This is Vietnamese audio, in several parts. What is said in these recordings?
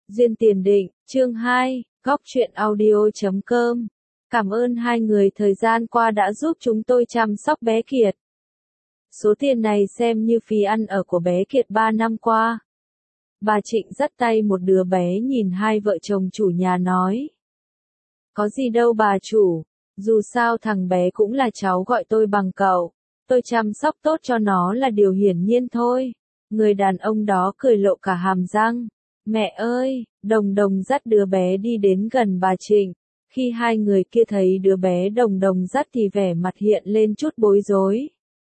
Duyên tiền định, chương 2, góc truyện audio.com. Cảm ơn hai người thời gian qua đã giúp chúng tôi chăm sóc bé Kiệt. Số tiền này xem như phí ăn ở của bé Kiệt 3 năm qua. Bà Trịnh dắt tay một đứa bé nhìn hai vợ chồng chủ nhà nói. Có gì đâu bà chủ, dù sao thằng bé cũng là cháu gọi tôi bằng cậu. Tôi chăm sóc tốt cho nó là điều hiển nhiên thôi. Người đàn ông đó cười lộ cả hàm răng. Mẹ ơi, Đồng Đồng dắt đứa bé đi đến gần bà Trịnh. Khi hai người kia thấy đứa bé Đồng Đồng dắt thì vẻ mặt hiện lên chút bối rối.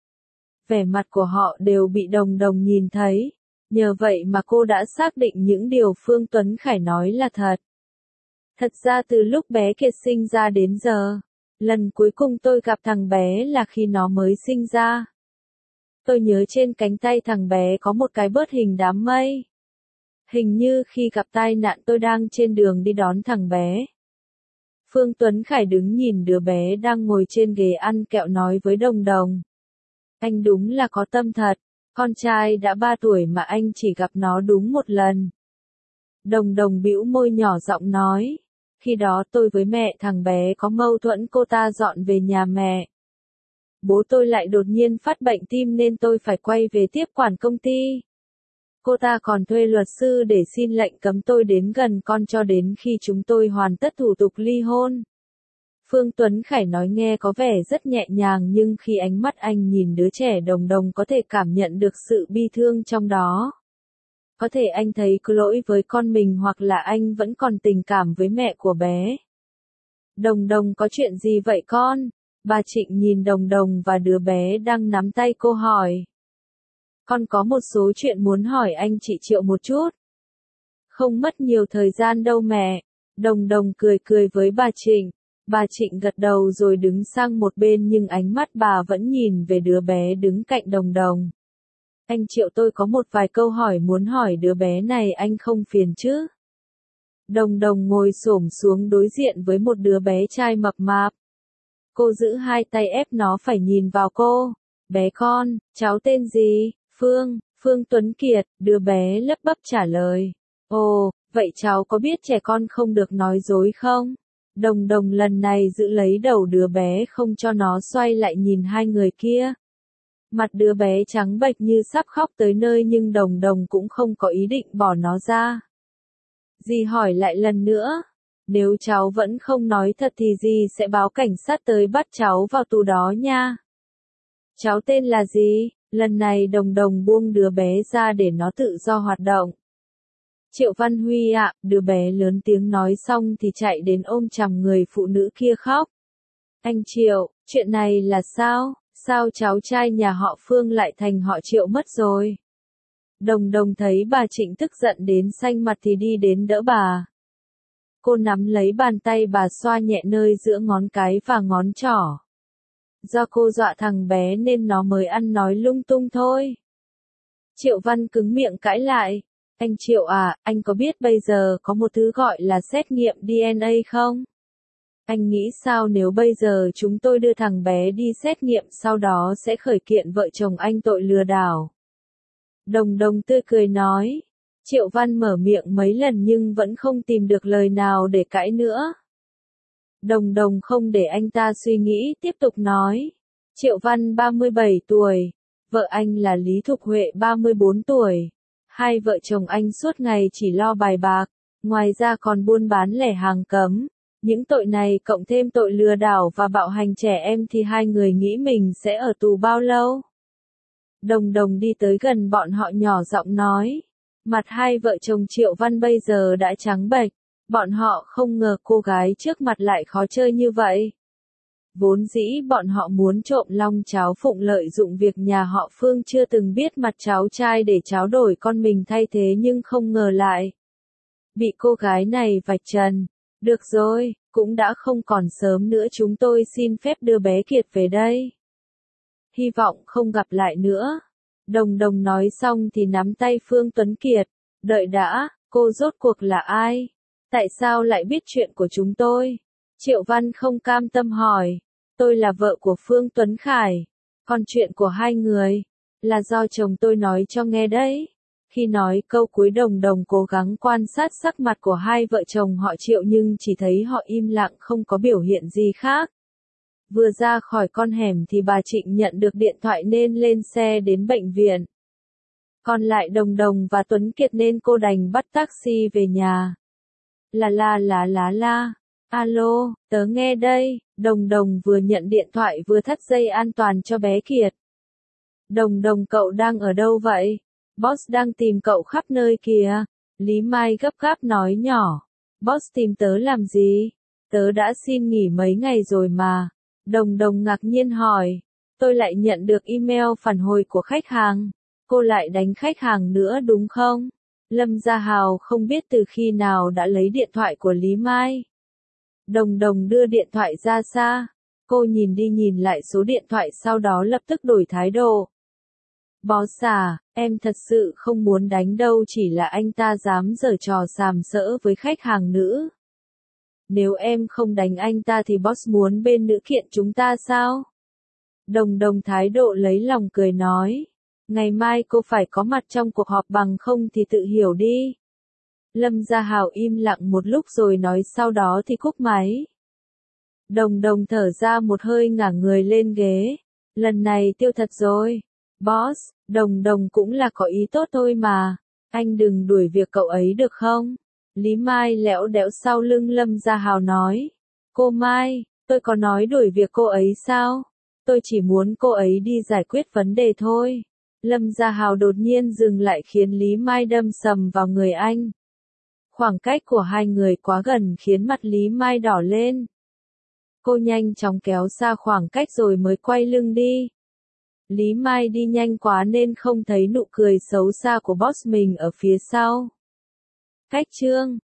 Vẻ mặt của họ đều bị Đồng Đồng nhìn thấy. Nhờ vậy mà cô đã xác định những điều Phương Tuấn Khải nói là thật. Thật ra từ lúc bé Kiệt sinh ra đến giờ, lần cuối cùng tôi gặp thằng bé là khi nó mới sinh ra. Tôi nhớ trên cánh tay thằng bé có một cái bớt hình đám mây. Hình như khi gặp tai nạn tôi đang trên đường đi đón thằng bé. Phương Tuấn Khải đứng nhìn đứa bé đang ngồi trên ghế ăn kẹo nói với Đồng Đồng. Anh đúng là có tâm thật, con trai đã 3 tuổi mà anh chỉ gặp nó đúng một lần. Đồng Đồng bĩu môi nhỏ giọng nói. Khi đó tôi với mẹ thằng bé có mâu thuẫn, cô ta dọn về nhà mẹ. Bố tôi lại đột nhiên phát bệnh tim nên tôi phải quay về tiếp quản công ty. Cô ta còn thuê luật sư để xin lệnh cấm tôi đến gần con cho đến khi chúng tôi hoàn tất thủ tục ly hôn. Phương Tuấn Khải nói nghe có vẻ rất nhẹ nhàng nhưng khi ánh mắt anh nhìn đứa trẻ Đồng Đồng có thể cảm nhận được sự bi thương trong đó. Có thể anh thấy có lỗi với con mình hoặc là anh vẫn còn tình cảm với mẹ của bé. Đồng Đồng có chuyện gì vậy con? Bà Trịnh nhìn Đồng Đồng và đứa bé đang nắm tay cô hỏi. Con có một số chuyện muốn hỏi anh chị Triệu một chút. Không mất nhiều thời gian đâu mẹ. Đồng Đồng cười cười với bà Trịnh. Bà Trịnh gật đầu rồi đứng sang một bên nhưng ánh mắt bà vẫn nhìn về đứa bé đứng cạnh Đồng Đồng. Anh Triệu, tôi có một vài câu hỏi muốn hỏi đứa bé này, anh không phiền chứ? Đồng Đồng ngồi xổm xuống đối diện với một đứa bé trai mập mạp. Cô giữ hai tay ép nó phải nhìn vào cô. Bé con, cháu tên gì? Phương Tuấn Kiệt, đứa bé lắp bắp trả lời. Ồ, vậy cháu có biết trẻ con không được nói dối không? Đồng Đồng lần này giữ lấy đầu đứa bé không cho nó xoay lại nhìn hai người kia. Mặt đứa bé trắng bệch như sắp khóc tới nơi nhưng Đồng Đồng cũng không có ý định bỏ nó ra. Dì hỏi lại lần nữa. Nếu cháu vẫn không nói thật thì dì sẽ báo cảnh sát tới bắt cháu vào tù đó nha. Cháu tên là gì? Lần này Đồng Đồng buông đứa bé ra để nó tự do hoạt động. Triệu Văn Huy ạ, đứa bé lớn tiếng nói xong thì chạy đến ôm chầm người phụ nữ kia khóc. Anh Triệu, chuyện này là sao? Sao cháu trai nhà họ Phương lại thành họ Triệu mất rồi? Đồng Đồng thấy bà Trịnh tức giận đến xanh mặt thì đi đến đỡ bà. Cô nắm lấy bàn tay bà xoa nhẹ nơi giữa ngón cái và ngón trỏ. Do cô dọa thằng bé nên nó mới ăn nói lung tung thôi. Triệu Văn cứng miệng cãi lại. Anh Triệu à, anh có biết bây giờ có một thứ gọi là xét nghiệm DNA không? Anh nghĩ sao nếu bây giờ chúng tôi đưa thằng bé đi xét nghiệm sau đó sẽ khởi kiện vợ chồng anh tội lừa đảo? Đồng Đồng tươi cười nói. Triệu Văn mở miệng mấy lần nhưng vẫn không tìm được lời nào để cãi nữa. Đồng Đồng không để anh ta suy nghĩ tiếp tục nói. Triệu Văn 37 tuổi, vợ anh là Lý Thục Huệ 34 tuổi. Hai vợ chồng anh suốt ngày chỉ lo bài bạc, ngoài ra còn buôn bán lẻ hàng cấm. Những tội này cộng thêm tội lừa đảo và bạo hành trẻ em thì hai người nghĩ mình sẽ ở tù bao lâu? Đồng Đồng đi tới gần bọn họ nhỏ giọng nói. Mặt hai vợ chồng Triệu Văn bây giờ đã trắng bệch. Bọn họ không ngờ cô gái trước mặt lại khó chơi như vậy. Vốn dĩ bọn họ muốn trộm long cháu Phụng lợi dụng việc nhà họ Phương chưa từng biết mặt cháu trai để cháu đổi con mình thay thế nhưng không ngờ lại bị cô gái này vạch trần. Được rồi, cũng đã không còn sớm nữa, chúng tôi xin phép đưa bé Kiệt về đây. Hy vọng không gặp lại nữa. Đồng Đồng nói xong thì nắm tay Phương Tuấn Kiệt. Đợi đã, cô rốt cuộc là ai? Tại sao lại biết chuyện của chúng tôi? Triệu Văn không cam tâm hỏi. Tôi là vợ của Phương Tuấn Khải. Còn chuyện của hai người là do chồng tôi nói cho nghe đấy. Khi nói câu cuối Đồng Đồng cố gắng quan sát sắc mặt của hai vợ chồng họ Triệu nhưng chỉ thấy họ im lặng không có biểu hiện gì khác. Vừa ra khỏi con hẻm thì bà Trịnh nhận được điện thoại nên lên xe đến bệnh viện. Còn lại Đồng Đồng và Tuấn Kiệt nên cô đành bắt taxi về nhà. La. Alo, tớ nghe đây. Đồng Đồng vừa nhận điện thoại vừa thắt dây an toàn cho bé Kiệt. Đồng Đồng cậu đang ở đâu vậy? Boss đang tìm cậu khắp nơi kìa. Lý Mai gấp gáp nói nhỏ. Boss tìm tớ làm gì? Tớ đã xin nghỉ mấy ngày rồi mà. Đồng Đồng ngạc nhiên hỏi. Tôi lại nhận được email phản hồi của khách hàng. Cô lại đánh khách hàng nữa đúng không? Lâm Gia Hào không biết từ khi nào đã lấy điện thoại của Lý Mai. Đồng Đồng đưa điện thoại ra xa. Cô nhìn đi nhìn lại số điện thoại sau đó lập tức đổi thái độ. Boss à, em thật sự không muốn đánh đâu, chỉ là anh ta dám giở trò sàm sỡ với khách hàng nữ. Nếu em không đánh anh ta thì boss muốn bên nữ kiện chúng ta sao? Đồng Đồng thái độ lấy lòng cười nói. Ngày mai cô phải có mặt trong cuộc họp, bằng không thì tự hiểu đi. Lâm Gia Hào im lặng một lúc rồi nói sau đó thì cúp máy. Đồng Đồng thở ra một hơi ngả người lên ghế. Lần này tiêu thật rồi. Boss, Đồng Đồng cũng là có ý tốt thôi mà. Anh đừng đuổi việc cậu ấy được không? Lý Mai lẽo đẽo sau lưng Lâm Gia Hào nói. Cô Mai, tôi có nói đuổi việc cô ấy sao? Tôi chỉ muốn cô ấy đi giải quyết vấn đề thôi. Lâm Gia Hào đột nhiên dừng lại khiến Lý Mai đâm sầm vào người anh. Khoảng cách của hai người quá gần khiến mặt Lý Mai đỏ lên. Cô nhanh chóng kéo xa khoảng cách rồi mới quay lưng đi. Lý Mai đi nhanh quá nên không thấy nụ cười xấu xa của boss mình ở phía sau. Cách chương